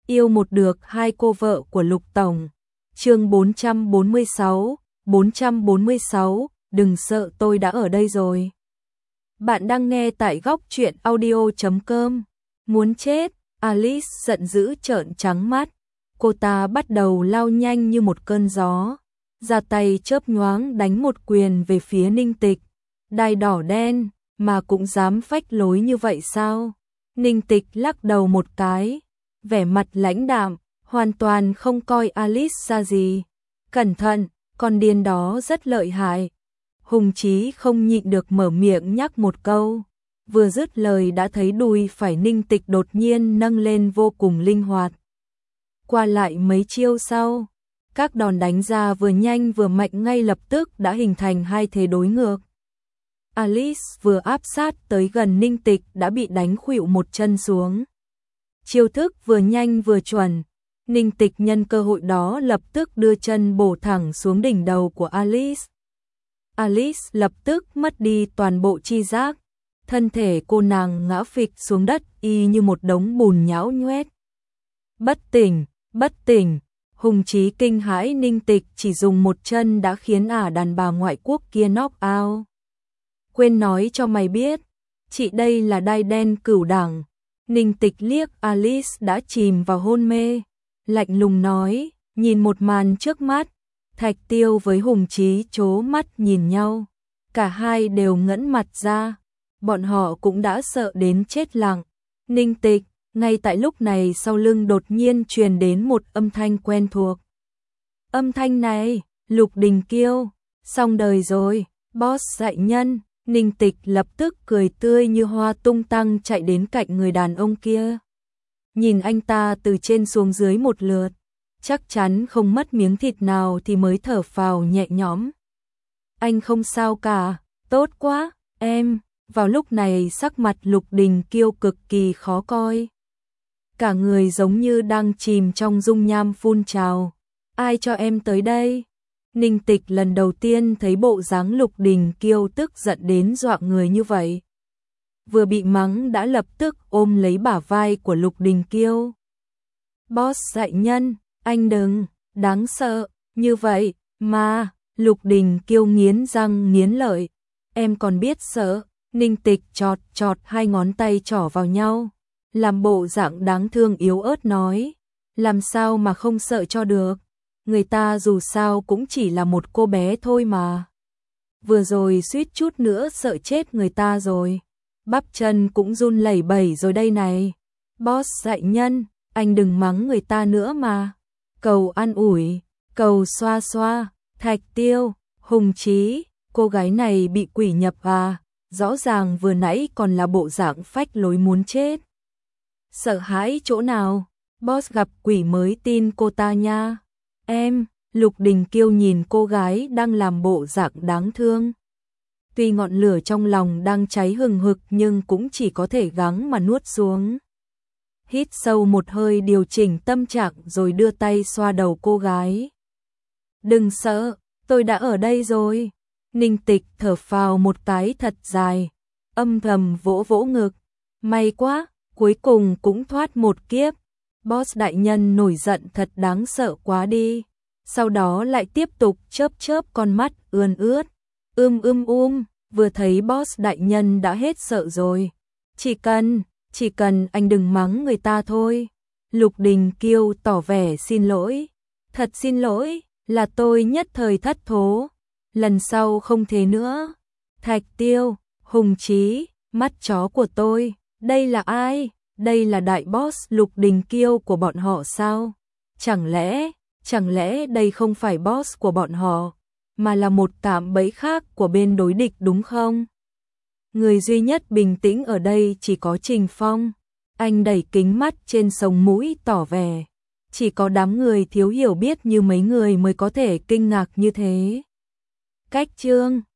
Yêu một được hai cô vợ của Lục Tổng. Chương 446, đừng sợ tôi đã ở đây rồi. Bạn đang nghe tại góc truyện audio.com. Muốn chết, Alice giận dữ trợn trắng mắt. Cô ta bắt đầu lao nhanh như một cơn gió, ra tay chớp nhoáng đánh một quyền về phía Ninh Tịch. Đai đỏ đen mà cũng dám phách lối như vậy sao? Ninh Tịch lắc đầu một cái, vẻ mặt lãnh đạm, hoàn toàn không coi Alice ra gì. Cẩn thận, con điên đó rất lợi hại. Hùng Chí không nhịn được mở miệng nhắc một câu. Vừa dứt lời đã thấy đùi phải Ninh Tịch đột nhiên nâng lên vô cùng linh hoạt. Qua lại mấy chiêu sau, các đòn đánh ra vừa nhanh vừa mạnh ngay lập tức đã hình thành hai thế đối ngược. Alice vừa áp sát tới gần Ninh Tịch đã bị đánh khuỵu một chân xuống. Chiêu thức vừa nhanh vừa chuẩn, Ninh Tịch nhân cơ hội đó lập tức đưa chân bổ thẳng xuống đỉnh đầu của Alice. Alice lập tức mất đi toàn bộ tri giác, thân thể cô nàng ngã phịch xuống đất y như một đống bùn nhão nhoét. Bất tỉnh, Hùng Chí kinh hãi Ninh Tịch chỉ dùng một chân đã khiến đàn bà ngoại quốc kia knock out. Quên nói cho mày biết, chị đây là đai đen cửu đẳng. Ninh Tịch liếc Alice đã chìm vào hôn mê, lạnh lùng nói, nhìn một màn trước mắt. Thạch Tiêu với Hùng Chí chố mắt nhìn nhau, cả hai đều ngẫn mặt ra, bọn họ cũng đã sợ đến chết lặng. Ninh Tịch, ngay tại lúc này sau lưng đột nhiên truyền đến một âm thanh quen thuộc. Âm thanh này, Lục Đình Kiêu, xong đời rồi, boss dạy nhân. Ninh Tịch lập tức cười tươi như hoa tung tăng chạy đến cạnh người đàn ông kia. Nhìn anh ta từ trên xuống dưới một lượt, chắc chắn không mất miếng thịt nào thì mới thở phào nhẹ nhõm. Anh không sao cả, tốt quá, em. Vào lúc này sắc mặt Lục Đình Kiêu cực kỳ khó coi. Cả người giống như đang chìm trong dung nham phun trào. Ai cho em tới đây? Ninh Tịch lần đầu tiên thấy bộ dáng Lục Đình Kiêu tức giận đến dọa người như vậy. Vừa bị mắng đã lập tức ôm lấy bả vai của Lục Đình Kiêu. Boss dạy nhân, anh đừng, đáng sợ, như vậy, mà, Lục Đình Kiêu nghiến răng nghiến lợi. Em còn biết sợ, Ninh Tịch chọt hai ngón tay trỏ vào nhau, làm bộ dạng đáng thương yếu ớt nói. Làm sao mà không sợ cho được, người ta dù sao cũng chỉ là một cô bé thôi mà. Vừa rồi suýt chút nữa sợ chết người ta rồi, bắp chân cũng run lẩy bẩy rồi đây này. Boss dạy nhân, anh đừng mắng người ta nữa mà. Cầu an ủi, cầu xoa xoa. Thạch Tiêu, Hùng Chí, cô gái này bị quỷ nhập rõ ràng vừa nãy còn là bộ dạng phách lối muốn chết. Sợ hãi chỗ nào, boss gặp quỷ mới tin cô ta nha. Em, Lục Đình Kiêu nhìn cô gái đang làm bộ dạng đáng thương. Tuy ngọn lửa trong lòng đang cháy hừng hực nhưng cũng chỉ có thể gắng mà nuốt xuống. Hít sâu một hơi điều chỉnh tâm trạng rồi đưa tay xoa đầu cô gái. Đừng sợ, tôi đã ở đây rồi. Ninh Tịch thở phào một cái thật dài, âm thầm vỗ vỗ ngực. May quá, cuối cùng cũng thoát một kiếp. Boss đại nhân nổi giận thật đáng sợ quá đi. Sau đó lại tiếp tục chớp con mắt ươn ướt. Vừa thấy boss đại nhân đã hết sợ rồi. Chỉ cần anh đừng mắng người ta thôi. Lục Đình Kiêu tỏ vẻ xin lỗi. Thật xin lỗi, là tôi nhất thời thất thố. Lần sau không thế nữa. Thạch Tiêu, Hùng Chí, mắt chó của tôi, đây là ai? Đây là đại boss Lục Đình Kiêu của bọn họ sao? Chẳng lẽ đây không phải boss của bọn họ, mà là một cạm bẫy khác của bên đối địch đúng không? Người duy nhất bình tĩnh ở đây chỉ có Trình Phong. Anh đẩy kính mắt trên sống mũi tỏ vẻ. Chỉ có đám người thiếu hiểu biết như mấy người mới có thể kinh ngạc như thế. Cách chương